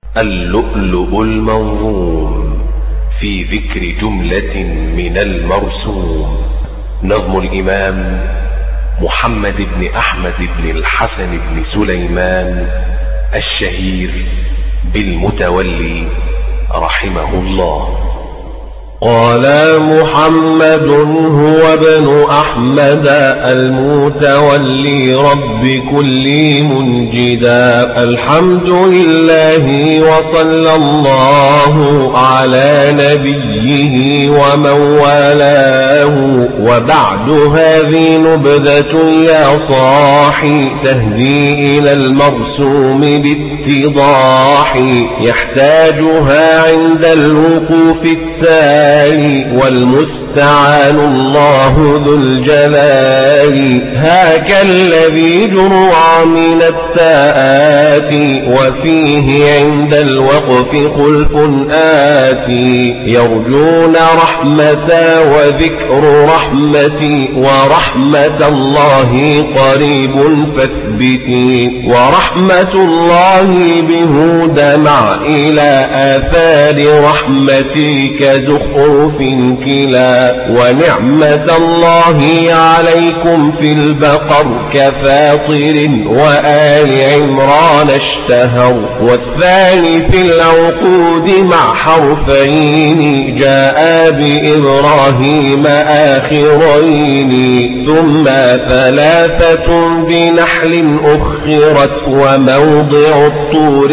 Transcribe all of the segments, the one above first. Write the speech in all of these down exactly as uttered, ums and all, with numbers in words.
اللؤلؤ المنظوم في ذكر جملة من المرسوم. نظم الإمام محمد بن أحمد بن الحسن بن سليمان الشهير بالمتولي رحمه الله. قال محمد هو ابن أحمد المتولي رب كل منجدا. الحمد لله وصلى الله على نبيه ومن والاه. وبعد هذه نبذة يا صاحي تهدي إلى المرسوم باتضاح، يحتاجها عند الوقوف التالي والمستعان الله ذو الجلال. هاك الذي جرع من التاءات وفيه عند الوقف خلف آتي. يرجون رحمة وذكر رحمتي ورحمة الله قريب فاثبتي. ورحمة الله بهدى مع إلى آثار رحمتي كزخرف كلا. ونعمة الله عليكم في البقر كفاطر وآل عمران اشتهر. والثاني في العقود مع حرفين جاء بإبراهيم آخرين. ثم ثلاثة بنحل أخرت وموضع الطور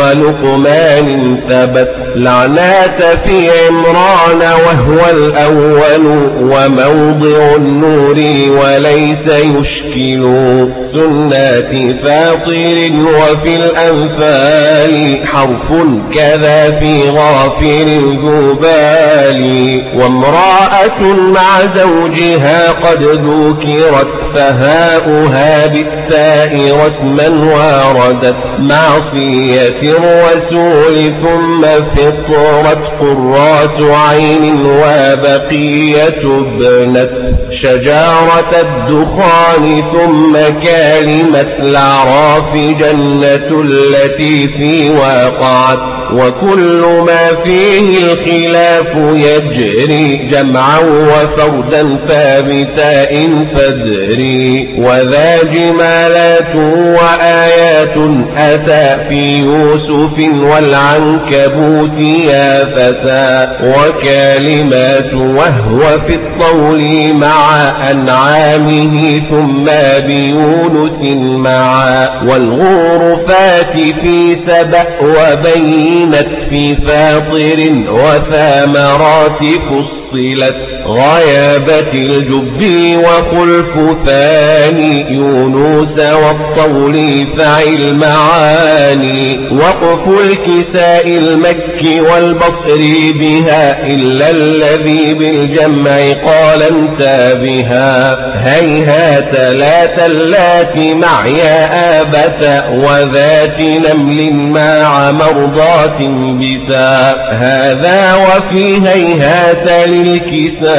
ولقمان ثبت. لعنات في عمران وهو الأول وموضع النور وليس يشكل. سنات فاطر وفي الأنفال حرف كذا في غافر ذبال. وامرأة مع زوجها قد ذكرت فهاؤها بالتاء رسما واردت. معصية الرسول ثم فطرت قرات عين وبقية ابنت. شجارة الدخان ثم كلمة الأعراف جنة التي في وقعت. وكل ما فيه الخلاف يجري جمعا وفردا فبتاء فدري. وذا جمالات وآيات أتى في يوسف والعنكبوت يا فتى. وكلمات وهو في الطول مع أنعامه ثم بيونس معا. والغرفات في سبأ وبينت في فاطر وثامرات فصلت. غيابة الجب وخلف ثاني يونس والطول فعل معاني. وقف الكساء المكي والبصر بها إلا الذي بالجمع قال انتبها. هيهات لا تلات مع يا آبة وذات نمل مع مرضات بسا. هذا وفي هيهات للكساء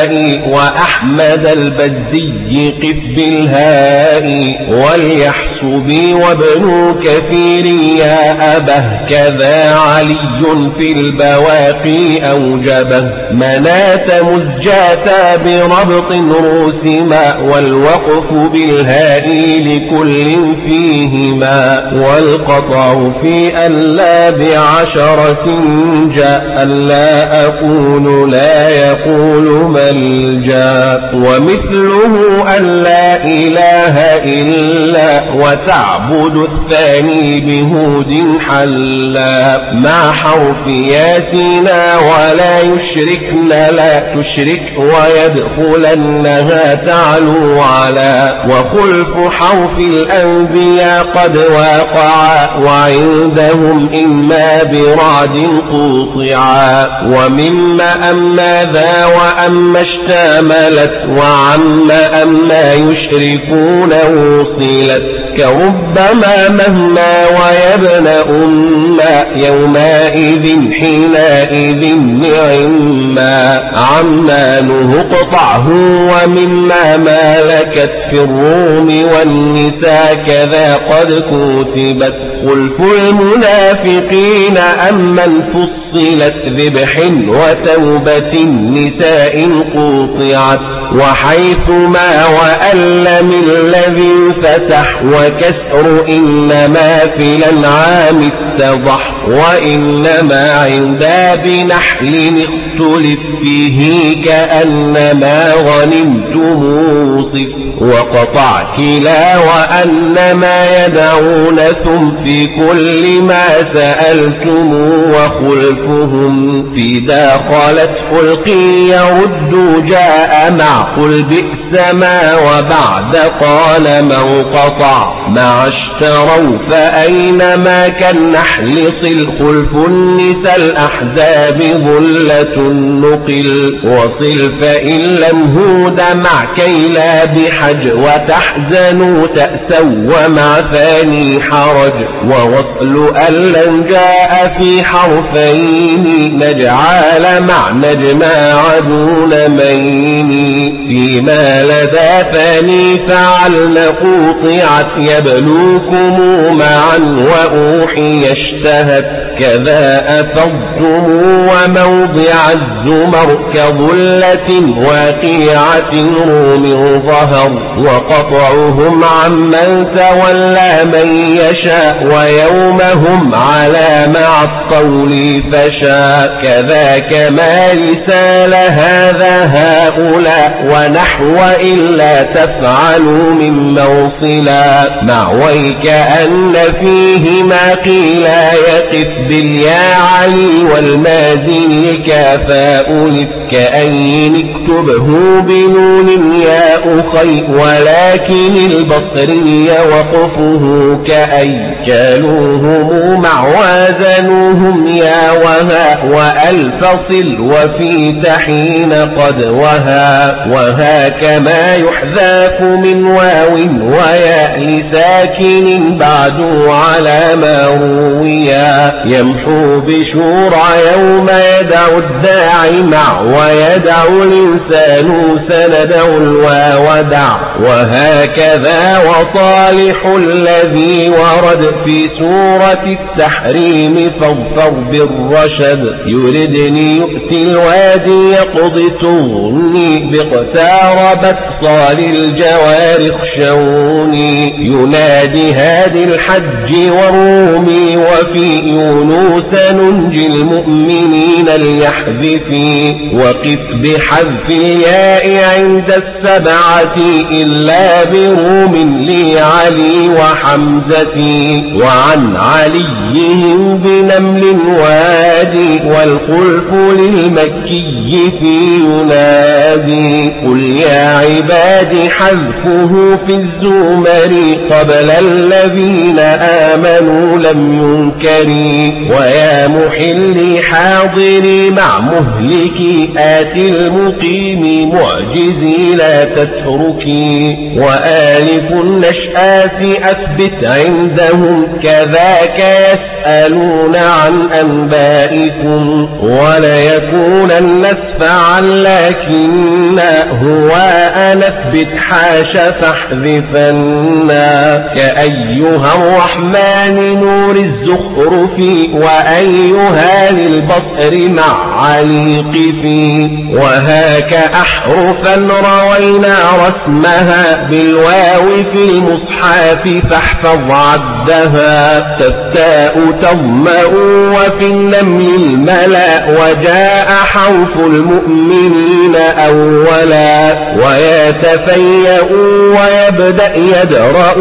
وأحمد البزي قف بالهاء. وليحسبي وابن كثير يا أبه كذا علي في البواقي أوجبه. منات مزجاتا بربط رسما والوقف بالهاء لكل فيهما. والقطع في ألا بعشرة جاء ألا أقول لا يقول ملجا. ومثله أن لا إله إلا وتعبد الثاني بهود حلا. مع حرف ياسينا ولا يشركن لا تشرك ويدخلنها تعلو على. وخلف حرف الأنبياء قد واقعا وعندهم إما برعد قوطعا. ومما أما ذا وأما اشتملت وعما أما يشركون وصلت. كربما مهما ويبن أما يومئذ حينئذ نعما عمانه اقطعه ومما مالكت في الروم والنساء كذا قد كتبت خلف المنافقين أمن فصلت ذبح وتوبة النساء قطعت وحيثما وألم الذي فتح وكسر إنما في الأنعام اتضح وإنما عند بنحل اختلف فيه كأنما غنمتم صف وقطع كلا وأنما يدعون ثم في كل ما سألتم وخلفهم في داخلت خلقي يرد جاء مع قل بئس ما وبعد قال من قطع مع اشتروا فأينما كالنحل صل خلف النساء الأحزاب ظلة نقل وصل فإن لم هود مع كيلا بحج وتحزنوا تأسوا ومع ثاني حرج ووصل ألن جاء في حرفين نجعل مع نجمع دون مين فيما لدى ثاني فعل قطعت يبلوكم معا وأوحي اشتهت كذا أفضتم وموضع الزمر كظلة واقعة روم ظهر وقطعهم عمن تولى من يشاء ويومهم على مع الطول فشاء كذاك ما رسال هذا هؤلاء ونحو إلا تفعلوا من موصلا مع ويك أن فيه ما قيل يقف باليا علي والمازن كافاء كأين اكتبه بنون يا أخي ولكن البصري وقفه كأي جالوهم مع وازنوهم يا وها وألفصل وفي تحين قد وها وها كما يحذاف من واو ويا لساكن بعد على ما رويا يمحو بشورى يوم يدعو الداعي مع ويدعو الإنسان سندع الواو دع وهكذا وصالح الذي ورد في سورة التحريم فاظفر بالرشد يردني يؤتي الوادي يقضي تغني باقتاربت صال الجوار اخشوني ينادي هادي الحج والرومي وفي يونس ننجي المؤمنين اليحذفي وقف بحذف الياء عند السبعة إلا بروم لعلي وحمزتي وعن عليهم بنمل وادي والخلف للمكي في ينادي قل يا عبادي حذفه في الزمر قبل الذين آمنوا لم ينكري ويا محلي حاضري مع مهلكي آتي المقيم معجزي لا تتركي وآلف النشآت أثبت عندهم كذاك يسألون عن أنبائكم وليكون النسفعا لكن هو أنثبت حاش فاحذفنا كأيها الرحمن نور الزخرف وأيها للبصر مع عليق في وهاك أحرفا روينا رسمها بالواو في المصحف فاحفظ عدها تفتاء تضمأ وفي النمل الملا وجاء حوف المؤمنين أولا ويتفيأ ويبدأ يدرأ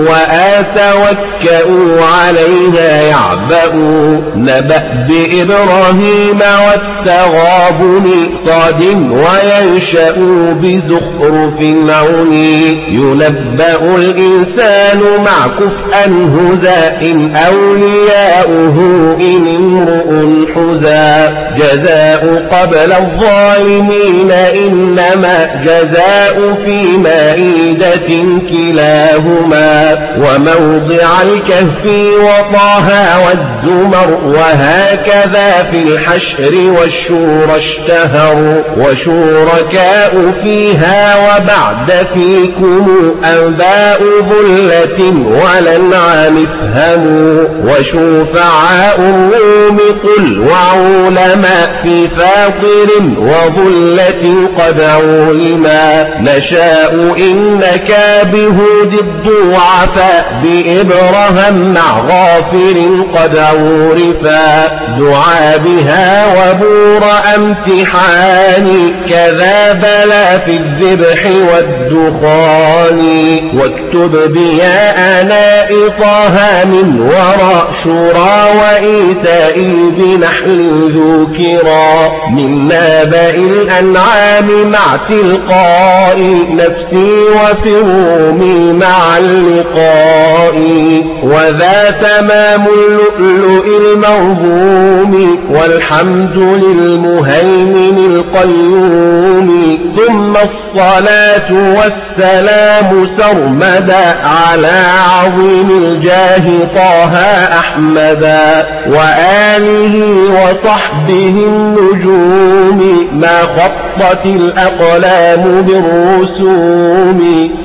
وآتوكأ عليها يعبأ نبأ بإبراهيم والتغابن صاد وينشأ بزخرف عوني ينبأ الإنسان مع كفءا هزاء أولياؤه إن امرؤ حزا جزاء قبل الظالمين إنما جزاء في مائدة كلاهما وموضع الكهف وطه والزمر وهكذا في الحشر والشورى اشتهروا وشركاء فيها وبعد فيكم أنباء ظلة والأنعام افهموا وشفعاء الروم قل وعلماء في فاطر وظلة قد علما نشاء إنك بهود الضعفاء بإبرهم مع غافر قد عورفا دعا بها وبور امتحان كذا بلا في الذبح والدخان واكتب بيا آناء طه من وراء شورى وإيتاء بنحل ذكرا من نابأ الأنعام مع تلقاء نفسي وفرومي مع اللقاء وذا تمام اللؤلؤ الموهوم والحمد للمهيمن القيوم ثم الصلاة والسلام سرمدا على عظيم الجاه طه أحمدا وآله وصحبه النجوم ما خطت الأقلام بالرسوم